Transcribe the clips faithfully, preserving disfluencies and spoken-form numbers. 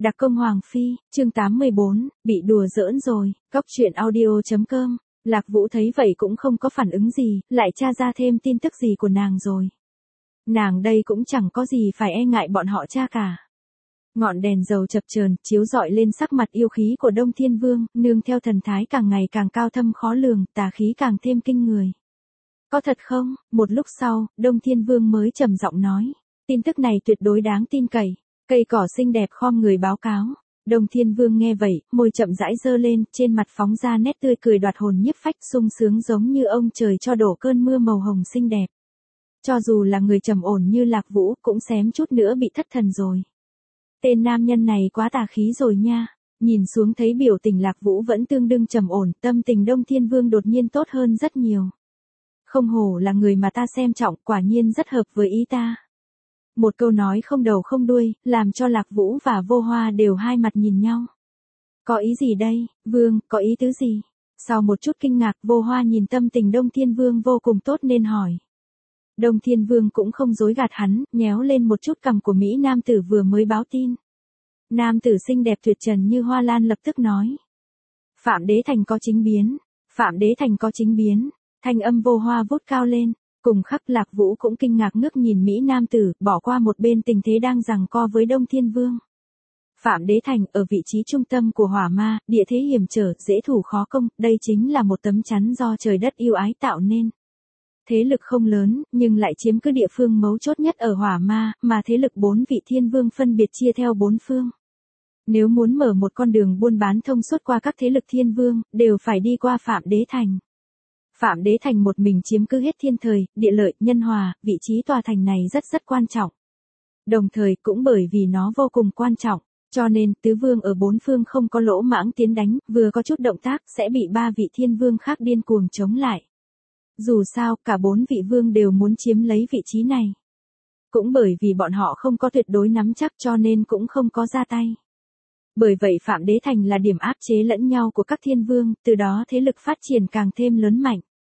Đặc công Hoàng Phi, chương tám mươi bốn, bị đùa giỡn rồi, góc truyện audio.com, Lạc Vũ thấy vậy cũng không có phản ứng gì, lại tra ra thêm tin tức gì của nàng rồi. Nàng đây cũng chẳng có gì phải e ngại bọn họ tra cả. Ngọn đèn dầu chập chờn chiếu rọi lên sắc mặt yêu khí của Đông Thiên Vương, nương theo thần thái càng ngày càng cao thâm khó lường, tà khí càng thêm kinh người. Có thật không? Một lúc sau, Đông Thiên Vương mới trầm giọng nói. Tin tức này tuyệt đối đáng tin cậy. Cây cỏ xinh đẹp khom người báo cáo. Đông Thiên Vương nghe vậy, môi chậm rãi giơ lên, trên mặt phóng ra nét tươi cười đoạt hồn nhiếp phách, sung sướng giống như ông trời cho đổ cơn mưa màu hồng xinh đẹp. Cho dù là người trầm ổn như Lạc Vũ, cũng xém chút nữa bị thất thần rồi. Tên nam nhân này quá tà khí rồi nha. Nhìn xuống thấy biểu tình Lạc Vũ vẫn tương đương trầm ổn, tâm tình Đông Thiên Vương đột nhiên tốt hơn rất nhiều. Không hổ là người mà ta xem trọng, quả nhiên rất hợp với ý ta. Một câu nói không đầu không đuôi, làm cho Lạc Vũ và Vô Hoa đều hai mặt nhìn nhau. Có ý gì đây, Vương, có ý tứ gì? Sau một chút kinh ngạc, Vô Hoa nhìn tâm tình Đông Thiên Vương vô cùng tốt nên hỏi. Đông Thiên Vương cũng không dối gạt hắn, nhéo lên một chút cằm của Mỹ nam tử vừa mới báo tin. Nam tử xinh đẹp tuyệt trần như hoa lan lập tức nói. Phạm Đế Thành có chính biến, Phạm Đế Thành có chính biến, thanh âm Vô Hoa vút cao lên. Cùng khắc Lạc Vũ cũng kinh ngạc ngước nhìn Mỹ nam tử, bỏ qua một bên tình thế đang giằng co với Đông Thiên Vương. Phạm Đế Thành ở vị trí trung tâm của hỏa ma, địa thế hiểm trở, dễ thủ khó công, đây chính là một tấm chắn do trời đất yêu ái tạo nên. Thế lực không lớn, nhưng lại chiếm cứ địa phương mấu chốt nhất ở hỏa ma, mà thế lực bốn vị thiên vương phân biệt chia theo bốn phương. Nếu muốn mở một con đường buôn bán thông suốt qua các thế lực thiên vương, đều phải đi qua Phạm Đế Thành. Phạm Đế Thành một mình chiếm cứ hết thiên thời, địa lợi, nhân hòa, vị trí tòa thành này rất rất quan trọng. Đồng thời cũng bởi vì nó vô cùng quan trọng, cho nên tứ vương ở bốn phương không có lỗ mãng tiến đánh, vừa có chút động tác sẽ bị ba vị thiên vương khác điên cuồng chống lại. Dù sao, cả bốn vị vương đều muốn chiếm lấy vị trí này. Cũng bởi vì bọn họ không có tuyệt đối nắm chắc cho nên cũng không có ra tay. Bởi vậy Phạm Đế Thành là điểm áp chế lẫn nhau của các thiên vương, từ đó thế lực phát triển càng thêm lớn mạnh.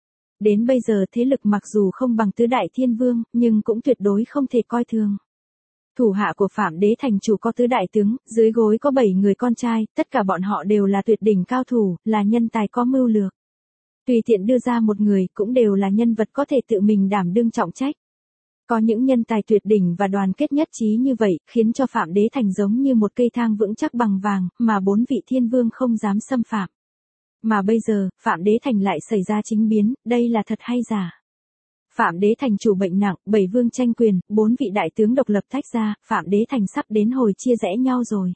Đến bây giờ thế lực mặc dù không bằng tứ đại thiên vương, nhưng cũng tuyệt đối không thể coi thường. Thủ hạ của Phạm Đế Thành chủ có tứ đại tướng, dưới gối có bảy người con trai, tất cả bọn họ đều là tuyệt đỉnh cao thủ, là nhân tài có mưu lược. Tùy tiện đưa ra một người cũng đều là nhân vật có thể tự mình đảm đương trọng trách. Có những nhân tài tuyệt đỉnh và đoàn kết nhất trí như vậy, khiến cho Phạm Đế Thành giống như một cây thang vững chắc bằng vàng, mà bốn vị thiên vương không dám xâm phạm. Mà bây giờ, Phạm Đế Thành lại xảy ra chính biến, đây là thật hay giả? Phạm Đế Thành chủ bệnh nặng, bảy vương tranh quyền, bốn vị đại tướng độc lập tách ra, Phạm Đế Thành sắp đến hồi chia rẽ nhau rồi.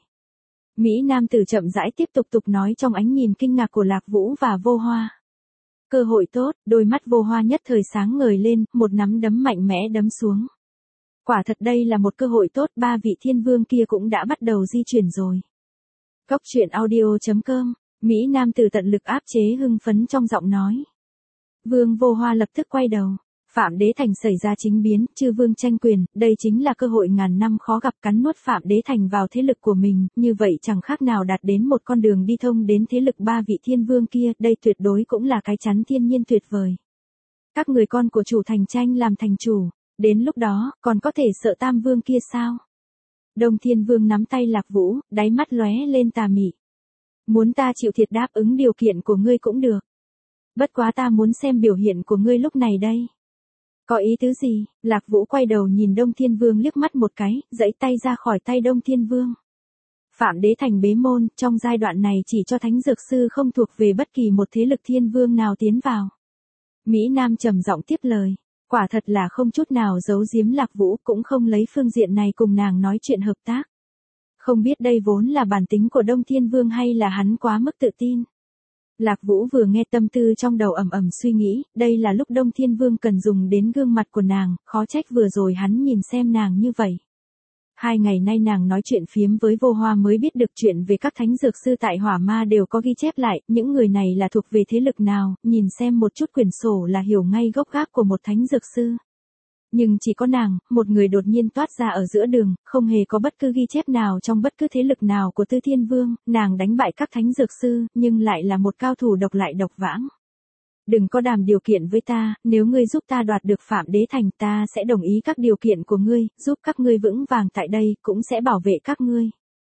Mỹ nam tử chậm rãi tiếp tục tục nói trong ánh nhìn kinh ngạc của Lạc Vũ và Vô Hoa. Cơ hội tốt, đôi mắt Vô Hoa nhất thời sáng ngời lên, một nắm đấm mạnh mẽ đấm xuống. Quả thật đây là một cơ hội tốt, ba vị thiên vương kia cũng đã bắt đầu di chuyển rồi. Góc truyện audio.com, Mỹ nam tử tận lực áp chế hưng phấn trong giọng nói. Vương Vô Hoa lập tức quay đầu. Phạm Đế Thành xảy ra chính biến, chư vương tranh quyền, đây chính là cơ hội ngàn năm khó gặp, cắn nuốt Phạm Đế Thành vào thế lực của mình, như vậy chẳng khác nào đạt đến một con đường đi thông đến thế lực ba vị thiên vương kia, đây tuyệt đối cũng là cái chắn thiên nhiên tuyệt vời. Các người con của chủ thành tranh làm thành chủ, đến lúc đó, còn có thể sợ tam vương kia sao? Đông Thiên Vương nắm tay Lạc Vũ, đáy mắt lóe lên tà mị. Muốn ta chịu thiệt đáp ứng điều kiện của ngươi cũng được. Bất quá ta muốn xem biểu hiện của ngươi lúc này đây. Có ý tứ gì? Lạc Vũ quay đầu nhìn Đông Thiên Vương liếc mắt một cái, giãy tay ra khỏi tay Đông Thiên Vương. Phạm Đế Thành bế môn, trong giai đoạn này chỉ cho thánh dược sư không thuộc về bất kỳ một thế lực thiên vương nào tiến vào. Mỹ Nam trầm giọng tiếp lời, quả thật là không chút nào giấu giếm Lạc Vũ, cũng không lấy phương diện này cùng nàng nói chuyện hợp tác. Không biết đây vốn là bản tính của Đông Thiên Vương hay là hắn quá mức tự tin. Lạc Vũ vừa nghe tâm tư trong đầu ầm ầm suy nghĩ, đây là lúc Đông Thiên Vương cần dùng đến gương mặt của nàng, khó trách vừa rồi hắn nhìn xem nàng như vậy. Hai ngày nay nàng nói chuyện phiếm với Vô Hoa mới biết được chuyện về các thánh dược sư tại hỏa ma đều có ghi chép lại, những người này là thuộc về thế lực nào, nhìn xem một chút quyển sổ là hiểu ngay gốc gác của một thánh dược sư. Nhưng chỉ có nàng, một người đột nhiên toát ra ở giữa đường, không hề có bất cứ ghi chép nào trong bất cứ thế lực nào của Tư Thiên Vương, nàng đánh bại các thánh dược sư, nhưng lại là một cao thủ độc lại độc vãng. Đừng có đàm điều kiện với ta, nếu ngươi giúp ta đoạt được Phạm Đế Thành ta sẽ đồng ý các điều kiện của ngươi, giúp các ngươi vững vàng tại đây, cũng sẽ bảo vệ các ngươi.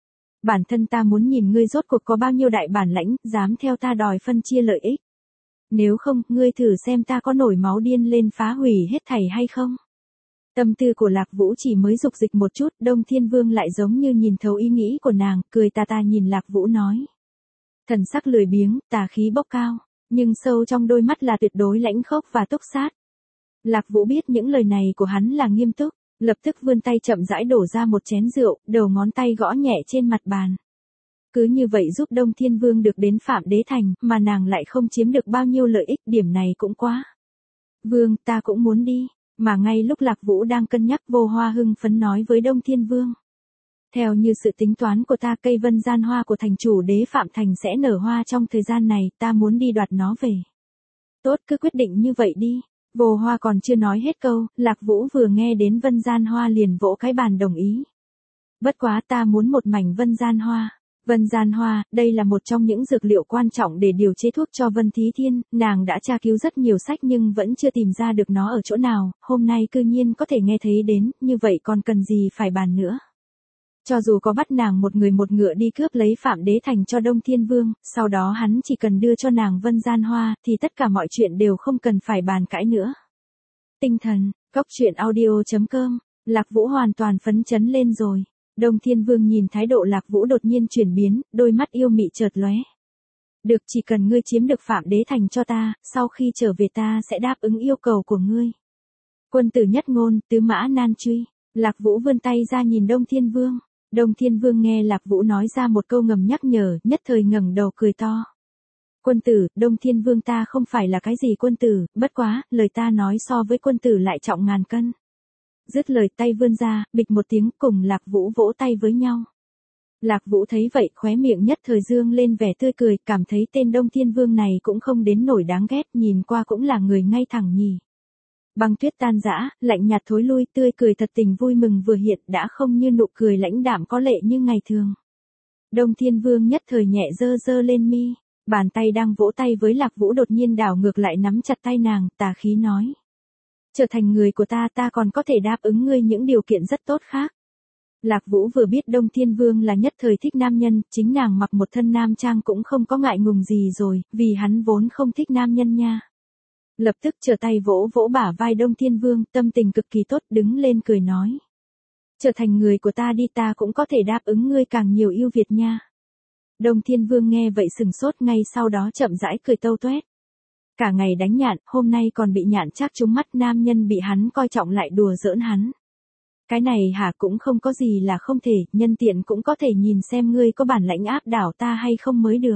Bản thân ta muốn nhìn ngươi rốt cuộc có bao nhiêu đại bản lãnh, dám theo ta đòi phân chia lợi ích. Nếu không, ngươi thử xem ta có nổi máu điên lên phá hủy hết thảy hay không. Tâm tư của Lạc Vũ chỉ mới dục dịch một chút, Đông Thiên Vương lại giống như nhìn thấu ý nghĩ của nàng, cười tà tà nhìn Lạc Vũ nói. Thần sắc lười biếng, tà khí bốc cao, nhưng sâu trong đôi mắt là tuyệt đối lãnh khốc và túc sát. Lạc Vũ biết những lời này của hắn là nghiêm túc, lập tức vươn tay chậm rãi đổ ra một chén rượu, đầu ngón tay gõ nhẹ trên mặt bàn. Cứ như vậy giúp Đông Thiên Vương được đến Phạm Đế Thành, mà nàng lại không chiếm được bao nhiêu lợi ích, điểm này cũng quá. Vương, ta cũng muốn đi, mà ngay lúc Lạc Vũ đang cân nhắc, Vô Hoa hưng phấn nói với Đông Thiên Vương. Theo như sự tính toán của ta, cây vân gian hoa của thành chủ đế Phạm Thành sẽ nở hoa trong thời gian này, ta muốn đi đoạt nó về. Tốt, cứ quyết định như vậy đi. Vô Hoa còn chưa nói hết câu, Lạc Vũ vừa nghe đến vân gian hoa liền vỗ cái bàn đồng ý. Bất quá ta muốn một mảnh vân gian hoa. Vân gian hoa, đây là một trong những dược liệu quan trọng để điều chế thuốc cho Vân Thí Thiên, nàng đã tra cứu rất nhiều sách nhưng vẫn chưa tìm ra được nó ở chỗ nào, hôm nay cư nhiên có thể nghe thấy đến, như vậy còn cần gì phải bàn nữa. Cho dù có bắt nàng một người một ngựa đi cướp lấy Phạm Đế Thành cho Đông Thiên Vương, sau đó hắn chỉ cần đưa cho nàng vân gian hoa, thì tất cả mọi chuyện đều không cần phải bàn cãi nữa. Tinh thần, góc truyện audio chấm com, Lạc Vũ hoàn toàn phấn chấn lên rồi. Đông Thiên Vương nhìn thái độ Lạc Vũ đột nhiên chuyển biến, đôi mắt yêu mị chợt lóe. Được, chỉ cần ngươi chiếm được Phạm Đế Thành cho ta, sau khi trở về ta sẽ đáp ứng yêu cầu của ngươi. Quân tử nhất ngôn, tứ mã nan truy. Lạc Vũ vươn tay ra nhìn Đông Thiên Vương. Đông Thiên Vương nghe Lạc Vũ nói ra một câu ngầm nhắc nhở, nhất thời ngẩng đầu cười to. Quân tử, Đông Thiên Vương ta không phải là cái gì quân tử, bất quá, lời ta nói so với quân tử lại trọng ngàn cân. Dứt lời tay vươn ra, bịch một tiếng, cùng Lạc Vũ vỗ tay với nhau. Lạc Vũ thấy vậy, khóe miệng nhất thời dương lên vẻ tươi cười, cảm thấy tên Đông Thiên Vương này cũng không đến nổi đáng ghét, nhìn qua cũng là người ngay thẳng nhỉ. Băng tuyết tan rã, lạnh nhạt thối lui, tươi cười thật tình vui mừng vừa hiện, đã không như nụ cười lãnh đạm có lệ như ngày thường. Đông Thiên Vương nhất thời nhẹ dơ dơ lên mi, bàn tay đang vỗ tay với Lạc Vũ đột nhiên đảo ngược lại nắm chặt tay nàng, tà khí nói. Trở thành người của ta, ta còn có thể đáp ứng ngươi những điều kiện rất tốt khác. Lạc Vũ vừa biết Đông Thiên Vương là nhất thời thích nam nhân, chính nàng mặc một thân nam trang cũng không có ngại ngùng gì rồi, vì hắn vốn không thích nam nhân nha. Lập tức trở tay vỗ vỗ bả vai Đông Thiên Vương, tâm tình cực kỳ tốt, đứng lên cười nói. Trở thành người của ta đi, ta cũng có thể đáp ứng ngươi càng nhiều yêu Việt nha. Đông Thiên Vương nghe vậy sừng sốt, ngay sau đó chậm rãi cười tâu tuét. Cả ngày đánh nhạn, hôm nay còn bị nhạn chắc trúng mắt, nam nhân bị hắn coi trọng lại đùa giỡn hắn. Cái này hả, cũng không có gì là không thể, nhân tiện cũng có thể nhìn xem ngươi có bản lãnh áp đảo ta hay không mới được.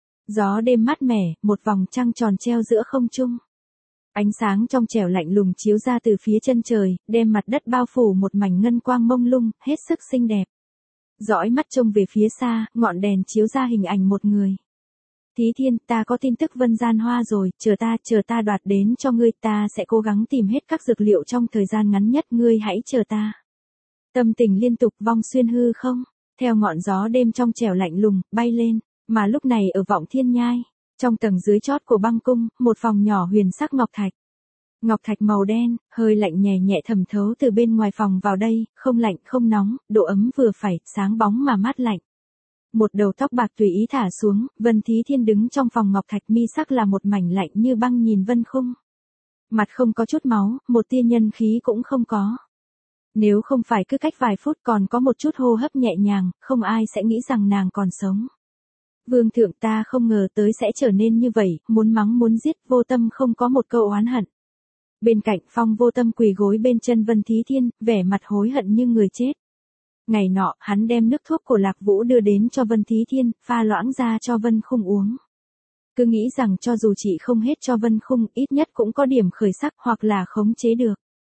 Gió đêm mát mẻ, một vòng trăng tròn treo giữa không trung. Ánh sáng trong trẻo lạnh lùng chiếu ra từ phía chân trời, đem mặt đất bao phủ một mảnh ngân quang mông lung, hết sức xinh đẹp. Dõi mắt trông về phía xa, ngọn đèn chiếu ra hình ảnh một người. Thí Thiên, ta có tin tức vân gian hoa rồi, chờ ta, chờ ta đoạt đến cho ngươi, ta sẽ cố gắng tìm hết các dược liệu trong thời gian ngắn nhất, ngươi hãy chờ ta. Tâm tình liên tục vong xuyên hư không, theo ngọn gió đêm trong trẻo lạnh lùng, bay lên, mà lúc này ở Vọng Thiên Nhai, trong tầng dưới chót của băng cung, một phòng nhỏ huyền sắc ngọc thạch. Ngọc thạch màu đen, hơi lạnh nhẹ nhẹ thẩm thấu từ bên ngoài phòng vào đây, không lạnh không nóng, độ ấm vừa phải, sáng bóng mà mát lạnh. Một đầu tóc bạc tùy ý thả xuống, Vân Thí Thiên đứng trong phòng ngọc thạch, mi sắc là một mảnh lạnh như băng nhìn Vân Khung. Mặt không có chút máu, một tia nhân khí cũng không có. Nếu không phải cứ cách vài phút còn có một chút hô hấp nhẹ nhàng, không ai sẽ nghĩ rằng nàng còn sống. Vương thượng, ta không ngờ tới sẽ trở nên như vậy, muốn mắng muốn giết, Vô Tâm không có một câu oán hận. Bên cạnh Phong Vô Tâm quỳ gối bên chân Vân Thí Thiên, vẻ mặt hối hận như người chết. Ngày nọ, hắn đem nước thuốc của Lạc Vũ đưa đến cho Vân Thí Thiên, pha loãng ra cho Vân Khung uống. Cứ nghĩ rằng cho dù chị không hết cho Vân Khung, ít nhất cũng có điểm khởi sắc hoặc là khống chế được.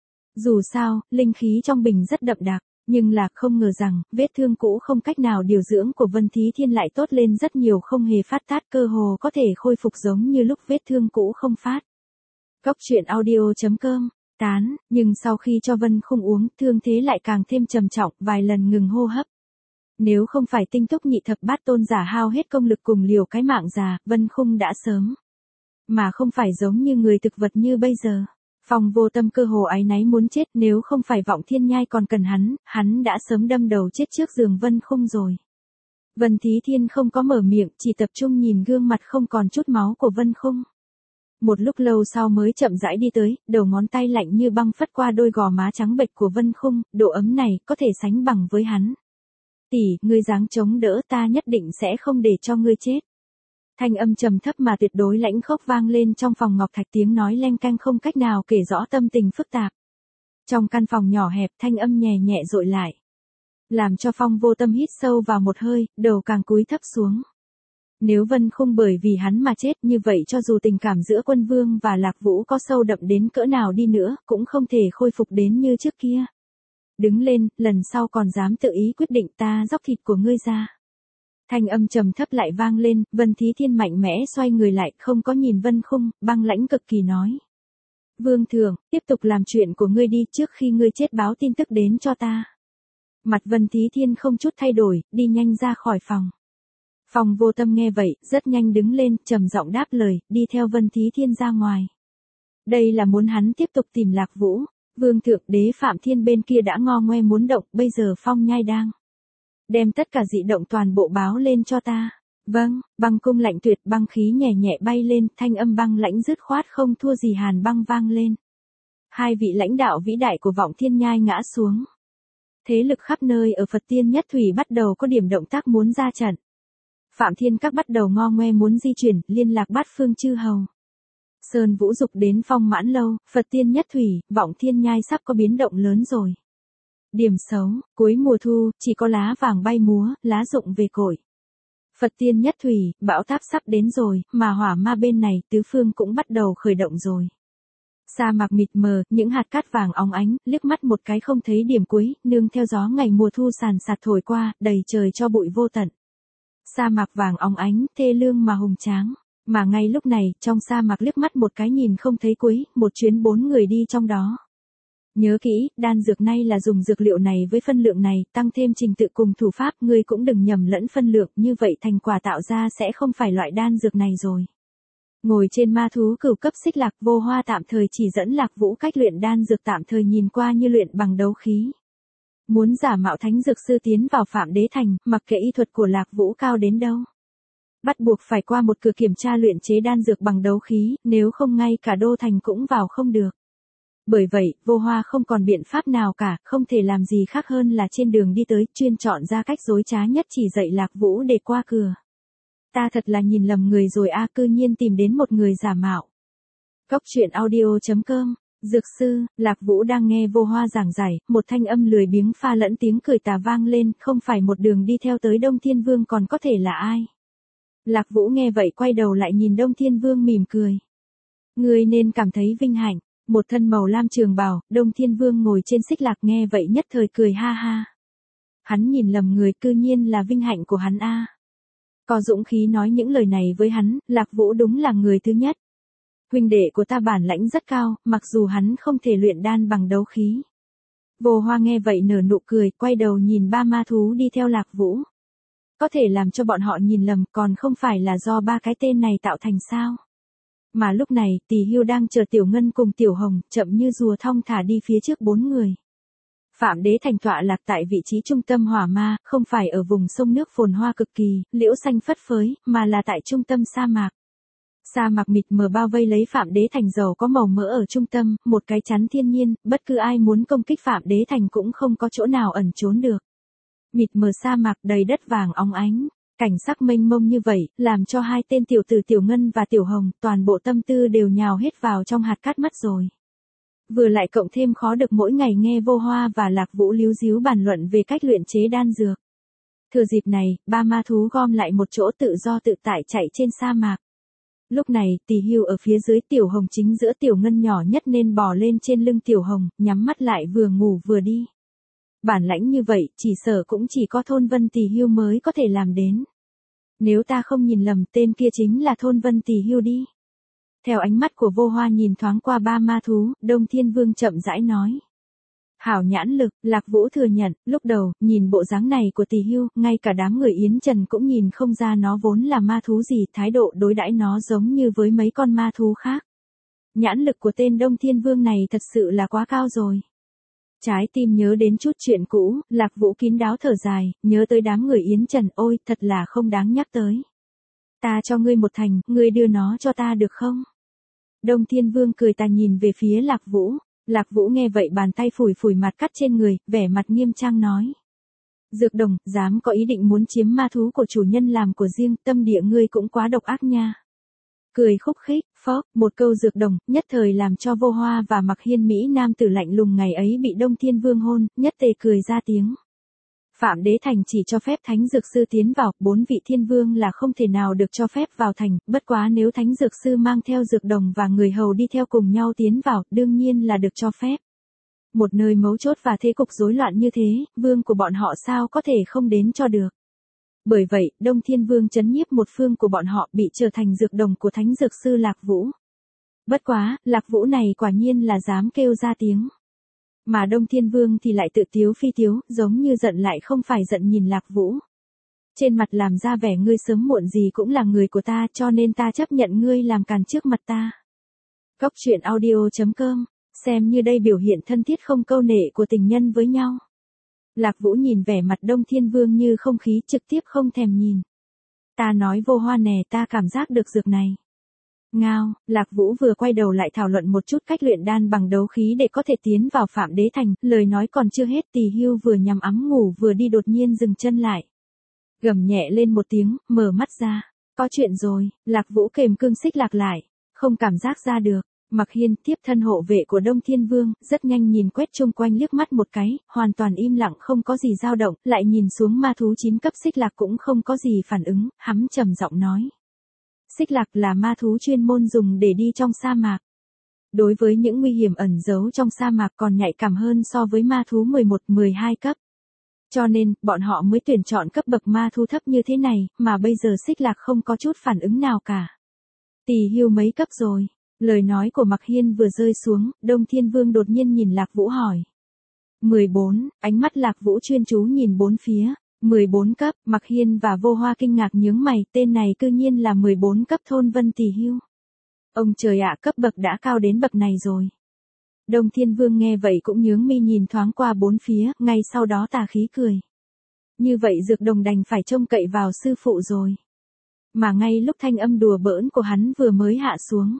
Dù sao, linh khí trong bình rất đậm đặc, nhưng là không ngờ rằng, vết thương cũ không cách nào điều dưỡng của Vân Thí Thiên lại tốt lên rất nhiều, không hề phát tát, cơ hồ có thể khôi phục giống như lúc vết thương cũ không phát. Góc truyện audio chấm com, tán, nhưng sau khi cho Vân Khung uống, thương thế lại càng thêm trầm trọng, vài lần ngừng hô hấp. Nếu không phải tinh túc nhị thập bát tôn giả hao hết công lực cùng liều cái mạng già, Vân Khung đã sớm. Mà không phải giống như người thực vật như bây giờ. Phong Vô Tâm cơ hồ áy náy muốn chết, nếu không phải Vọng Thiên Nhai còn cần hắn, hắn đã sớm đâm đầu chết trước giường Vân Khung rồi. Vân Thí Thiên không có mở miệng, chỉ tập trung nhìn gương mặt không còn chút máu của Vân Khung. Một lúc lâu sau mới chậm rãi đi tới, đầu ngón tay lạnh như băng phất qua đôi gò má trắng bệch của Vân Khung, độ ấm này có thể sánh bằng với hắn. Tỷ, ngươi dáng chống đỡ, ta nhất định sẽ không để cho ngươi chết. Thanh âm trầm thấp mà tuyệt đối lãnh khốc vang lên trong phòng ngọc thạch, tiếng nói leng keng không cách nào kể rõ tâm tình phức tạp. Trong căn phòng nhỏ hẹp, thanh âm nhẹ nhẹ dội lại, làm cho Phong Vô Tâm hít sâu vào một hơi, đầu càng cúi thấp xuống. Nếu Vân Khung bởi vì hắn mà chết, như vậy cho dù tình cảm giữa Quân Vương và Lạc Vũ có sâu đậm đến cỡ nào đi nữa, cũng không thể khôi phục đến như trước kia. Đứng lên, lần sau còn dám tự ý quyết định, ta dóc thịt của ngươi ra. Thanh âm trầm thấp lại vang lên, Vân Thí Thiên mạnh mẽ xoay người lại, không có nhìn Vân Khung, băng lãnh cực kỳ nói. Vương thượng, tiếp tục làm chuyện của ngươi đi, trước khi ngươi chết báo tin tức đến cho ta. Mặt Vân Thí Thiên không chút thay đổi, đi nhanh ra khỏi phòng. Phong Vô Tâm nghe vậy, rất nhanh đứng lên, trầm giọng đáp lời, đi theo Vân Thí Thiên ra ngoài. Đây là muốn hắn tiếp tục tìm Lạc Vũ. Vương thượng, Đế Phạm Thiên bên kia đã ngo ngoe muốn động, bây giờ Phong Nhai đang đem tất cả dị động toàn bộ báo lên cho ta. Vâng, băng cung lạnh tuyệt, băng khí nhẹ nhẹ bay lên, thanh âm băng lãnh dứt khoát không thua gì hàn băng vang lên. Hai vị lãnh đạo vĩ đại của Vọng Thiên Nhai ngã xuống. Thế lực khắp nơi ở Phật Tiên Nhất Thủy bắt đầu có điểm động tác muốn ra trận. Phạm Thiên Các bắt đầu ngo ngoe muốn di chuyển, liên lạc bát phương chư hầu. Sơn Vũ dục đến Phong Mãn Lâu, Phật Tiên Nhất Thủy, Vọng Thiên Nhai sắp có biến động lớn rồi. Điểm xấu, cuối mùa thu, chỉ có lá vàng bay múa, lá rụng về cội. Phật Tiên Nhất Thủy, bão táp sắp đến rồi, mà hỏa ma bên này, tứ phương cũng bắt đầu khởi động rồi. Sa mạc mịt mờ, những hạt cát vàng óng ánh, liếc mắt một cái không thấy điểm cuối, nương theo gió ngày mùa thu sàn sạt thổi qua, đầy trời cho bụi vô tận. Sa mạc vàng óng ánh, thê lương mà hùng tráng. Mà ngay lúc này, trong sa mạc liếc mắt một cái nhìn không thấy cuối, một chuyến bốn người đi trong đó. Nhớ kỹ, đan dược này là dùng dược liệu này với phân lượng này, tăng thêm trình tự cùng thủ pháp, ngươi cũng đừng nhầm lẫn phân lượng, như vậy thành quả tạo ra sẽ không phải loại đan dược này rồi. Ngồi trên ma thú cửu cấp xích lạc, Vô Hoa tạm thời chỉ dẫn Lạc Vũ cách luyện đan dược, tạm thời nhìn qua như luyện bằng đấu khí. Muốn giả mạo thánh dược sư tiến vào Phạm Đế Thành, mặc kệ y thuật của Lạc Vũ cao đến đâu, bắt buộc phải qua một cửa kiểm tra luyện chế đan dược bằng đấu khí, nếu không ngay cả đô thành cũng vào không được. Bởi vậy, Vô Hoa không còn biện pháp nào cả, không thể làm gì khác hơn là trên đường đi tới, chuyên chọn ra cách dối trá nhất chỉ dạy Lạc Vũ để qua cửa. Ta thật là nhìn lầm người rồi a, cư nhiên tìm đến một người giả mạo. Cốc truyện audio chấm com. Dược sư, Lạc Vũ đang nghe Vô Hoa giảng giải, một thanh âm lười biếng pha lẫn tiếng cười tà vang lên, không phải một đường đi theo tới Đông Thiên Vương còn có thể là ai. Lạc Vũ nghe vậy quay đầu lại nhìn Đông Thiên Vương mỉm cười. Ngươi nên cảm thấy vinh hạnh, một thân màu lam trường bào, Đông Thiên Vương ngồi trên xích lạc nghe vậy nhất thời cười ha ha. Hắn nhìn lầm người, cư nhiên là vinh hạnh của hắn a. Có dũng khí nói những lời này với hắn, Lạc Vũ đúng là người thứ nhất. Huynh đệ của ta bản lãnh rất cao, mặc dù hắn không thể luyện đan bằng đấu khí. Vô Hoa nghe vậy nở nụ cười, quay đầu nhìn ba ma thú đi theo Lạc Vũ. Có thể làm cho bọn họ nhìn lầm, còn không phải là do ba cái tên này tạo thành sao? Mà lúc này, Tỷ Hưu đang chờ Tiểu Ngân cùng Tiểu Hồng, chậm như rùa thong thả đi phía trước bốn người. Phạm Đế Thành tọa lạc tại vị trí trung tâm hỏa ma, không phải ở vùng sông nước phồn hoa cực kỳ, liễu xanh phất phới, mà là tại trung tâm sa mạc. Sa mạc mịt mờ bao vây lấy Phạm Đế Thành giàu có màu mỡ ở trung tâm, một cái chắn thiên nhiên, bất cứ ai muốn công kích Phạm Đế Thành cũng không có chỗ nào ẩn trốn được. Mịt mờ sa mạc đầy đất vàng óng ánh, cảnh sắc mênh mông như vậy, làm cho hai tên tiểu tử Tiểu Ngân và Tiểu Hồng, toàn bộ tâm tư đều nhào hết vào trong hạt cát mất rồi. Vừa lại cộng thêm khó được mỗi ngày nghe Vô Hoa và Lạc Vũ líu díu bàn luận về cách luyện chế đan dược. Thừa dịp này, ba ma thú gom lại một chỗ tự do tự tại chạy trên sa mạc. Lúc này, Tỷ Hưu ở phía dưới, Tiểu Hồng chính giữa, Tiểu Ngân nhỏ nhất nên bò lên trên lưng Tiểu Hồng, nhắm mắt lại vừa ngủ vừa đi. Bản lãnh như vậy, chỉ sợ cũng chỉ có Thôn Vân Tỷ Hưu mới có thể làm đến. Nếu ta không nhìn lầm, tên kia chính là Thôn Vân Tỷ Hưu đi. Theo ánh mắt của Vô Hoa nhìn thoáng qua ba ma thú, Đông Thiên Vương chậm rãi nói. Hảo nhãn lực, Lạc Vũ thừa nhận, lúc đầu, nhìn bộ dáng này của Tỷ Hưu, ngay cả đám người Yến Trần cũng nhìn không ra nó vốn là ma thú gì, thái độ đối đãi nó giống như với mấy con ma thú khác. Nhãn lực của tên Đông Thiên Vương này thật sự là quá cao rồi. Trái tim nhớ đến chút chuyện cũ, Lạc Vũ kín đáo thở dài, nhớ tới đám người Yến Trần, ôi, thật là không đáng nhắc tới. Ta cho ngươi một thành, ngươi đưa nó cho ta được không? Đông Thiên Vương cười tà nhìn về phía Lạc Vũ. Lạc Vũ nghe vậy bàn tay phủi phủi mặt cắt trên người, vẻ mặt nghiêm trang nói. Dược đồng, dám có ý định muốn chiếm ma thú của chủ nhân làm của riêng, tâm địa ngươi cũng quá độc ác nha. Cười khúc khích, phóp, một câu dược đồng, nhất thời làm cho Vô Hoa và Mặc Hiên Mỹ nam tử lạnh lùng ngày ấy bị Đông Thiên Vương hôn, nhất tề cười ra tiếng. Phạm Đế Thành chỉ cho phép thánh dược sư tiến vào, bốn vị thiên vương là không thể nào được cho phép vào thành, bất quá nếu thánh dược sư mang theo dược đồng và người hầu đi theo cùng nhau tiến vào, đương nhiên là được cho phép. Một nơi mấu chốt và thế cục rối loạn như thế, vương của bọn họ sao có thể không đến cho được. Bởi vậy, Đông Thiên Vương trấn nhiếp một phương của bọn họ bị trở thành dược đồng của thánh dược sư Lạc Vũ. Bất quá, Lạc Vũ này quả nhiên là dám kêu ra tiếng. Mà Đông Thiên Vương thì lại tự tiếu phi tiếu, giống như giận lại không phải giận nhìn Lạc Vũ. Trên mặt làm ra vẻ ngươi sớm muộn gì cũng là người của ta, cho nên ta chấp nhận ngươi làm càn trước mặt ta. Cốc truyện audio chấm com, xem như đây biểu hiện thân thiết không câu nệ của tình nhân với nhau. Lạc Vũ nhìn vẻ mặt Đông Thiên Vương như không khí, trực tiếp không thèm nhìn. Ta nói Vô Hoa nè, ta cảm giác được dược này. Ngao, Lạc Vũ vừa quay đầu lại thảo luận một chút cách luyện đan bằng đấu khí để có thể tiến vào Phạm Đế Thành, lời nói còn chưa hết Tỳ Hưu vừa nhắm ấm ngủ vừa đi đột nhiên dừng chân lại. Gầm nhẹ lên một tiếng, mở mắt ra. Có chuyện rồi, Lạc Vũ kềm cương Xích Lạc lại, không cảm giác ra được. Mặc Hiên tiếp thân hộ vệ của Đông Thiên Vương, rất nhanh nhìn quét chung quanh liếc mắt một cái, hoàn toàn im lặng không có gì dao động, lại nhìn xuống ma thú chín cấp Xích Lạc cũng không có gì phản ứng, hắn trầm giọng nói. Xích Lạc là ma thú chuyên môn dùng để đi trong sa mạc. Đối với những nguy hiểm ẩn giấu trong sa mạc còn nhạy cảm hơn so với ma thú mười một, mười hai cấp. Cho nên, bọn họ mới tuyển chọn cấp bậc ma thú thấp như thế này, mà bây giờ Xích Lạc không có chút phản ứng nào cả. Tỳ Hưu mấy cấp rồi? Lời nói của Mặc Hiên vừa rơi xuống, Đông Thiên Vương đột nhiên nhìn Lạc Vũ hỏi. mười bốn, ánh mắt Lạc Vũ chuyên chú nhìn bốn phía. mười bốn cấp, Mặc Hiên và Vô Hoa kinh ngạc nhướng mày, tên này cư nhiên là mười bốn cấp Thôn Vân Tỳ Hưu. Ông trời ạ, cấp bậc đã cao đến bậc này rồi. Đông Thiên Vương nghe vậy cũng nhướng mi nhìn thoáng qua bốn phía, ngay sau đó tà khí cười. Như vậy dược đồng đành phải trông cậy vào sư phụ rồi. Mà ngay lúc thanh âm đùa bỡn của hắn vừa mới hạ xuống.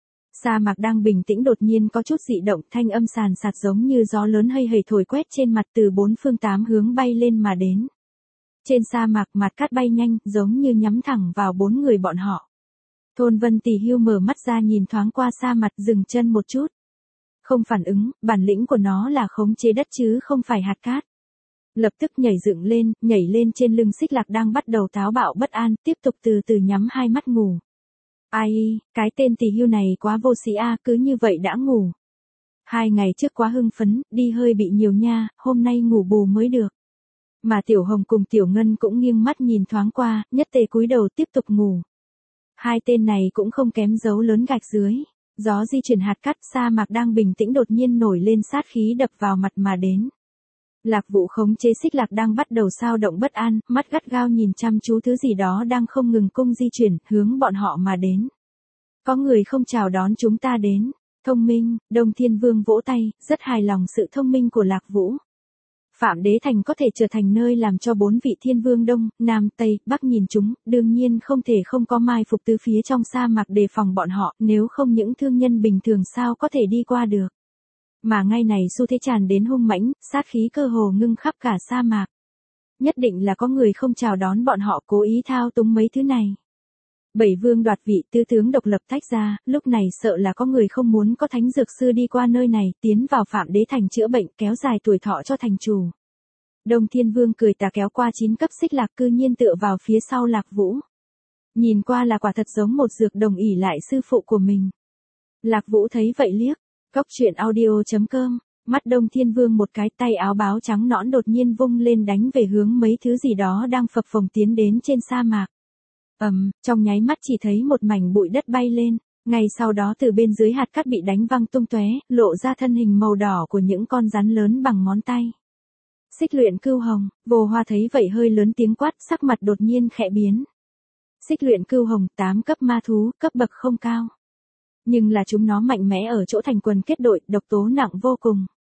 Sa mạc đang bình tĩnh đột nhiên có chút dị động, thanh âm sàn sạt giống như gió lớn hây hầy thổi quét trên mặt từ bốn phương tám hướng bay lên mà đến. Trên sa mạc mặt cát bay nhanh, giống như nhắm thẳng vào bốn người bọn họ. Thôn Vân Tỳ Hưu mở mắt ra nhìn thoáng qua sa mạc, dừng chân một chút. Không phản ứng, bản lĩnh của nó là khống chế đất chứ không phải hạt cát. Lập tức nhảy dựng lên, nhảy lên trên lưng Xích Lạc đang bắt đầu táo bạo bất an, tiếp tục từ từ nhắm hai mắt ngủ. Ai, cái tên Tỳ Hưu này quá vô sĩ a, cứ như vậy đã ngủ. Hai ngày trước quá hưng phấn, đi hơi bị nhiều nha, hôm nay ngủ bù mới được. Mà Tiểu Hồng cùng Tiểu Ngân cũng nghiêng mắt nhìn thoáng qua, nhất tề cúi đầu tiếp tục ngủ. Hai tên này cũng không kém dấu lớn gạch dưới. Gió di chuyển hạt cát, sa mạc đang bình tĩnh đột nhiên nổi lên sát khí đập vào mặt mà đến. Lạc Vũ khống chế Xích Lạc đang bắt đầu xao động bất an, mắt gắt gao nhìn chăm chú thứ gì đó đang không ngừng cung di chuyển, hướng bọn họ mà đến. Có người không chào đón chúng ta đến. Thông minh, Đông Thiên Vương vỗ tay, rất hài lòng sự thông minh của Lạc Vũ. Phạm Đế Thành có thể trở thành nơi làm cho bốn vị thiên vương Đông, Nam, Tây, Bắc nhìn chúng, đương nhiên không thể không có mai phục tứ phía trong sa mạc đề phòng bọn họ, nếu không những thương nhân bình thường sao có thể đi qua được. Mà ngay này xu thế tràn đến hung mãnh, sát khí cơ hồ ngưng khắp cả sa mạc. Nhất định là có người không chào đón bọn họ cố ý thao túng mấy thứ này. Bảy vương đoạt vị tứ tướng độc lập tách ra, lúc này sợ là có người không muốn có thánh dược sư đi qua nơi này, tiến vào Phạm Đế Thành chữa bệnh kéo dài tuổi thọ cho thành chủ. Đông Thiên Vương cười tà kéo qua chín cấp Xích Lạc cư nhiên tựa vào phía sau Lạc Vũ. Nhìn qua là quả thật giống một dược đồng ỷ lại sư phụ của mình. Lạc Vũ thấy vậy liếc, cốc truyện audio chấm com, mắt Đông Thiên Vương một cái tay áo báo trắng nõn đột nhiên vung lên đánh về hướng mấy thứ gì đó đang phập phồng tiến đến trên sa mạc. Ầm, um, trong nháy mắt chỉ thấy một mảnh bụi đất bay lên, ngay sau đó từ bên dưới hạt cát bị đánh văng tung tóe, lộ ra thân hình màu đỏ của những con rắn lớn bằng ngón tay. Xích Luyện Cưu Hồng, Vô Hoa thấy vậy hơi lớn tiếng quát, sắc mặt đột nhiên khẽ biến. Xích Luyện Cưu Hồng, tám cấp ma thú, cấp bậc không cao. Nhưng là chúng nó mạnh mẽ ở chỗ thành quần kết đội, độc tố nặng vô cùng.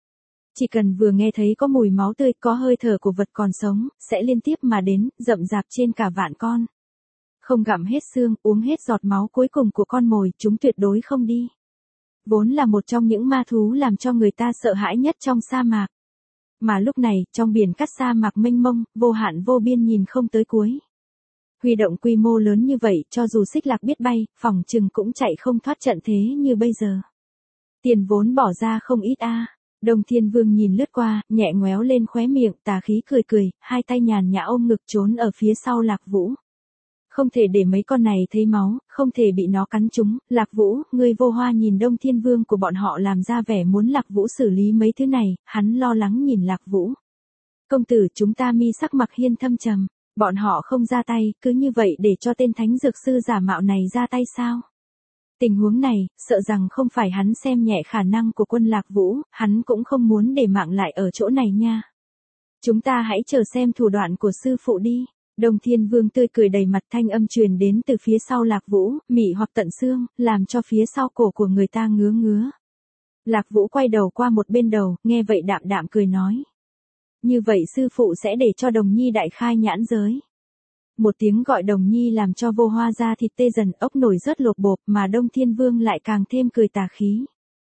Chỉ cần vừa nghe thấy có mùi máu tươi, có hơi thở của vật còn sống, sẽ liên tiếp mà đến, rậm rạp trên cả vạn con. Không gặm hết xương, uống hết giọt máu cuối cùng của con mồi, chúng tuyệt đối không đi. Vốn là một trong những ma thú làm cho người ta sợ hãi nhất trong sa mạc. Mà lúc này, trong biển cát sa mạc mênh mông, vô hạn vô biên nhìn không tới cuối. Huy động quy mô lớn như vậy, cho dù Xích Lạc biết bay, phỏng chừng cũng chạy không thoát trận thế như bây giờ. Tiền vốn bỏ ra không ít a. Đông Thiên Vương nhìn lướt qua, nhẹ ngoéo lên khóe miệng, tà khí cười cười, hai tay nhàn nhã ôm ngực trốn ở phía sau Lạc Vũ. Không thể để mấy con này thấy máu, không thể bị nó cắn trúng. Lạc Vũ, ngươi vô hoa nhìn Đông Thiên Vương của bọn họ làm ra vẻ muốn Lạc Vũ xử lý mấy thứ này, hắn lo lắng nhìn Lạc Vũ. Công tử, chúng ta mi sắc Mặc Hiên thâm trầm, bọn họ không ra tay, cứ như vậy để cho tên thánh dược sư giả mạo này ra tay sao? Tình huống này, sợ rằng không phải hắn xem nhẹ khả năng của quân Lạc Vũ, hắn cũng không muốn để mạng lại ở chỗ này nha. Chúng ta hãy chờ xem thủ đoạn của sư phụ đi. Đông Thiên Vương tươi cười đầy mặt, thanh âm truyền đến từ phía sau Lạc Vũ, mị hoặc tận xương, làm cho phía sau cổ của người ta ngứa ngứa. Lạc Vũ quay đầu qua một bên đầu, nghe vậy đạm đạm cười nói. Như vậy sư phụ sẽ để cho Đồng Nhi đại khai nhãn giới. Một tiếng gọi Đồng Nhi làm cho vô hoa ra thịt tê dần, ốc nổi rớt lột bột, mà Đông Thiên Vương lại càng thêm cười tà khí.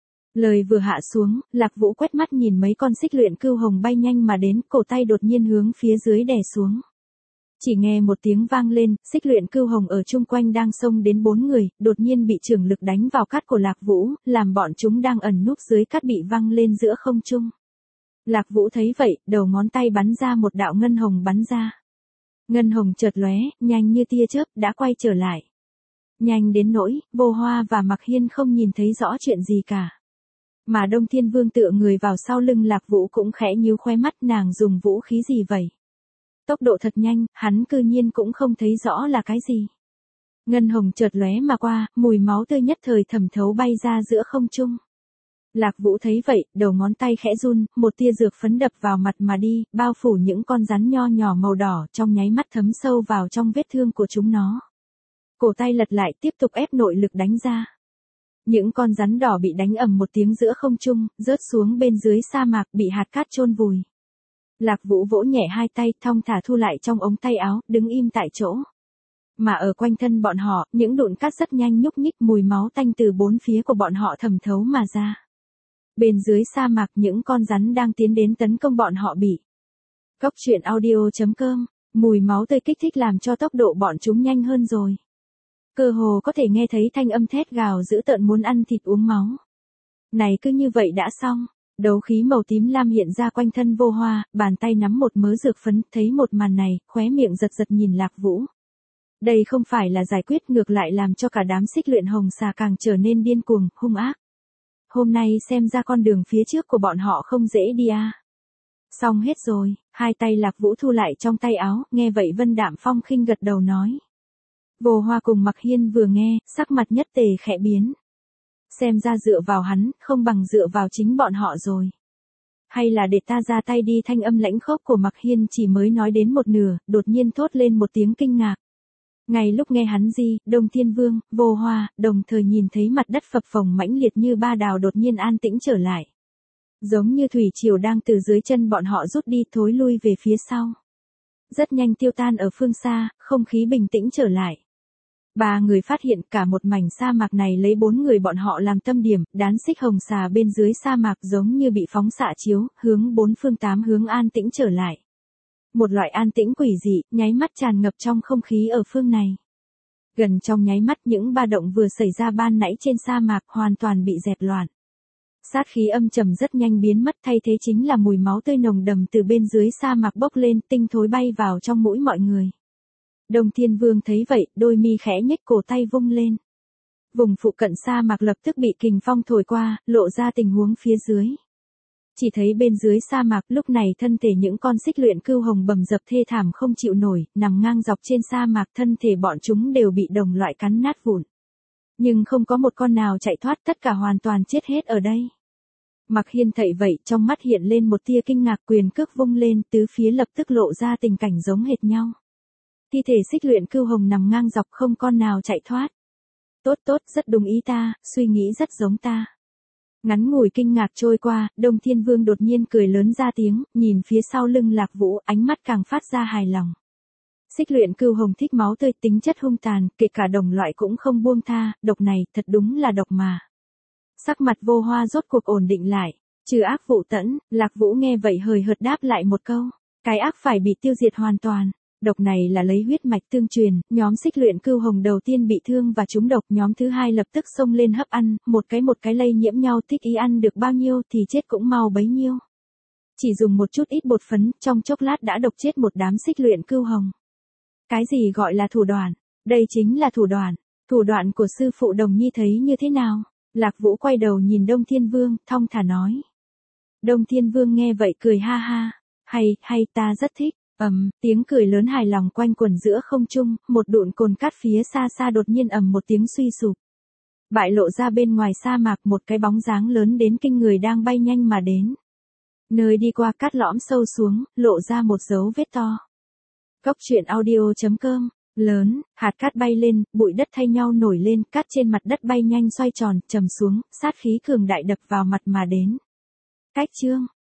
Lời vừa hạ xuống, Lạc Vũ quét mắt nhìn mấy con xích luyện cưu hồng bay nhanh mà đến, cổ tay đột nhiên hướng phía dưới đè xuống. Chỉ nghe một tiếng vang lên, xích luyện cưu hồng ở chung quanh đang xông đến bốn người, đột nhiên bị trưởng lực đánh vào cát của Lạc Vũ, làm bọn chúng đang ẩn núp dưới cát bị văng lên giữa không trung. Lạc Vũ thấy vậy, đầu ngón tay bắn ra một đạo ngân hồng bắn ra. Ngân hồng chợt lóe, nhanh như tia chớp, đã quay trở lại. Nhanh đến nỗi, vô hoa và Mặc Hiên không nhìn thấy rõ chuyện gì cả. Mà Đông Thiên Vương tựa người vào sau lưng Lạc Vũ cũng khẽ nhíu khóe mắt, nàng dùng vũ khí gì vậy? Tốc độ thật nhanh, hắn cư nhiên cũng không thấy rõ là cái gì. Ngân hồng chợt lóe mà qua, mùi máu tươi nhất thời thẩm thấu bay ra giữa không trung. Lạc Vũ thấy vậy, đầu ngón tay khẽ run, một tia dược phấn đập vào mặt mà đi, bao phủ những con rắn nho nhỏ màu đỏ, trong nháy mắt thấm sâu vào trong vết thương của chúng nó. Cổ tay lật lại, tiếp tục ép nội lực đánh ra. Những con rắn đỏ bị đánh ầm một tiếng giữa không trung, rớt xuống bên dưới sa mạc, bị hạt cát chôn vùi. Lạc Vũ vỗ nhẹ hai tay, thong thả thu lại trong ống tay áo, đứng im tại chỗ. Mà ở quanh thân bọn họ, những đụn cát rất nhanh nhúc nhích, mùi máu tanh từ bốn phía của bọn họ thẩm thấu mà ra. Bên dưới sa mạc những con rắn đang tiến đến tấn công bọn họ bị. Cốc truyện audio chấm com, mùi máu tươi kích thích làm cho tốc độ bọn chúng nhanh hơn rồi. Cơ hồ có thể nghe thấy thanh âm thét gào dữ tợn muốn ăn thịt uống máu. Này cứ như vậy đã xong. Đấu khí màu tím lam hiện ra quanh thân vô hoa, bàn tay nắm một mớ dược phấn, thấy một màn này, khóe miệng giật giật nhìn Lạc Vũ. Đây không phải là giải quyết, ngược lại làm cho cả đám xích luyện hồng xà càng trở nên điên cuồng, hung ác. Hôm nay xem ra con đường phía trước của bọn họ không dễ đi à. Xong hết rồi, hai tay Lạc Vũ thu lại trong tay áo, nghe vậy Vân Đạm Phong khinh gật đầu nói. Vô hoa cùng Mặc Hiên vừa nghe, sắc mặt nhất tề khẽ biến. Xem ra dựa vào hắn, không bằng dựa vào chính bọn họ rồi. Hay là để ta ra tay đi, thanh âm lãnh khốc của Mặc Hiên chỉ mới nói đến một nửa, đột nhiên thốt lên một tiếng kinh ngạc. Ngay lúc nghe hắn di, Đông Thiên Vương, vô hoa, đồng thời nhìn thấy mặt đất phập phồng mãnh liệt như ba đào đột nhiên an tĩnh trở lại. Giống như thủy triều đang từ dưới chân bọn họ rút đi, thối lui về phía sau. Rất nhanh tiêu tan ở phương xa, không khí bình tĩnh trở lại. Ba người phát hiện cả một mảnh sa mạc này lấy bốn người bọn họ làm tâm điểm, đán xích hồng xà bên dưới sa mạc giống như bị phóng xạ chiếu, hướng bốn phương tám hướng an tĩnh trở lại. Một loại an tĩnh quỷ dị, nháy mắt tràn ngập trong không khí ở phương này. Gần trong nháy mắt những ba động vừa xảy ra ban nãy trên sa mạc hoàn toàn bị dẹp loạn. Sát khí âm trầm rất nhanh biến mất, thay thế chính là mùi máu tươi nồng đầm từ bên dưới sa mạc bốc lên, tinh thối bay vào trong mũi mọi người. Đông Thiên Vương thấy vậy, đôi mi khẽ nhếch, cổ tay vung lên. Vùng phụ cận sa mạc lập tức bị kình phong thổi qua, lộ ra tình huống phía dưới. Chỉ thấy bên dưới sa mạc lúc này thân thể những con xích luyện cưu hồng bầm dập thê thảm không chịu nổi, nằm ngang dọc trên sa mạc, thân thể bọn chúng đều bị đồng loại cắn nát vụn. Nhưng không có một con nào chạy thoát, tất cả hoàn toàn chết hết ở đây. Mặc Hiên thấy vậy, trong mắt hiện lên một tia kinh ngạc, quyền cước vung lên, tứ phía lập tức lộ ra tình cảnh giống hệt nhau. Thi thể xích luyện cưu hồng nằm ngang dọc, không con nào chạy thoát. Tốt tốt, rất đúng ý ta, suy nghĩ rất giống ta. Ngắn ngủi kinh ngạc trôi qua, Đông Thiên Vương đột nhiên cười lớn ra tiếng, nhìn phía sau lưng Lạc Vũ, ánh mắt càng phát ra hài lòng. Xích luyện cừu hồng thích máu tươi, tính chất hung tàn, kể cả đồng loại cũng không buông tha, độc này thật đúng là độc mà. Sắc mặt Vô Hoa rốt cuộc ổn định lại, trừ ác vụ tẫn, Lạc Vũ nghe vậy hời hợt đáp lại một câu, cái ác phải bị tiêu diệt hoàn toàn. Độc này là lấy huyết mạch tương truyền, nhóm xích luyện cừu hồng đầu tiên bị thương và trúng độc, nhóm thứ hai lập tức xông lên hấp ăn, một cái một cái lây nhiễm nhau, thích ý ăn được bao nhiêu thì chết cũng mau bấy nhiêu. Chỉ dùng một chút ít bột phấn, trong chốc lát đã độc chết một đám xích luyện cừu hồng. Cái gì gọi là thủ đoạn? Đây chính là thủ đoạn. Thủ đoạn của sư phụ Đồng Nhi thấy như thế nào? Lạc Vũ quay đầu nhìn Đông Thiên Vương, thong thả nói. Đông Thiên Vương nghe vậy cười ha ha. Hay, hay, ta rất thích. Ầm, um, tiếng cười lớn hài lòng quanh quẩn giữa không trung, một đụn cồn cát phía xa xa đột nhiên ầm một tiếng suy sụp. Bại lộ ra bên ngoài sa mạc một cái bóng dáng lớn đến kinh người đang bay nhanh mà đến. Nơi đi qua cát lõm sâu xuống, lộ ra một dấu vết to. Cốc truyện audio chấm com, lớn, hạt cát bay lên, bụi đất thay nhau nổi lên, cát trên mặt đất bay nhanh xoay tròn, trầm xuống, sát khí cường đại đập vào mặt mà đến. Cách chương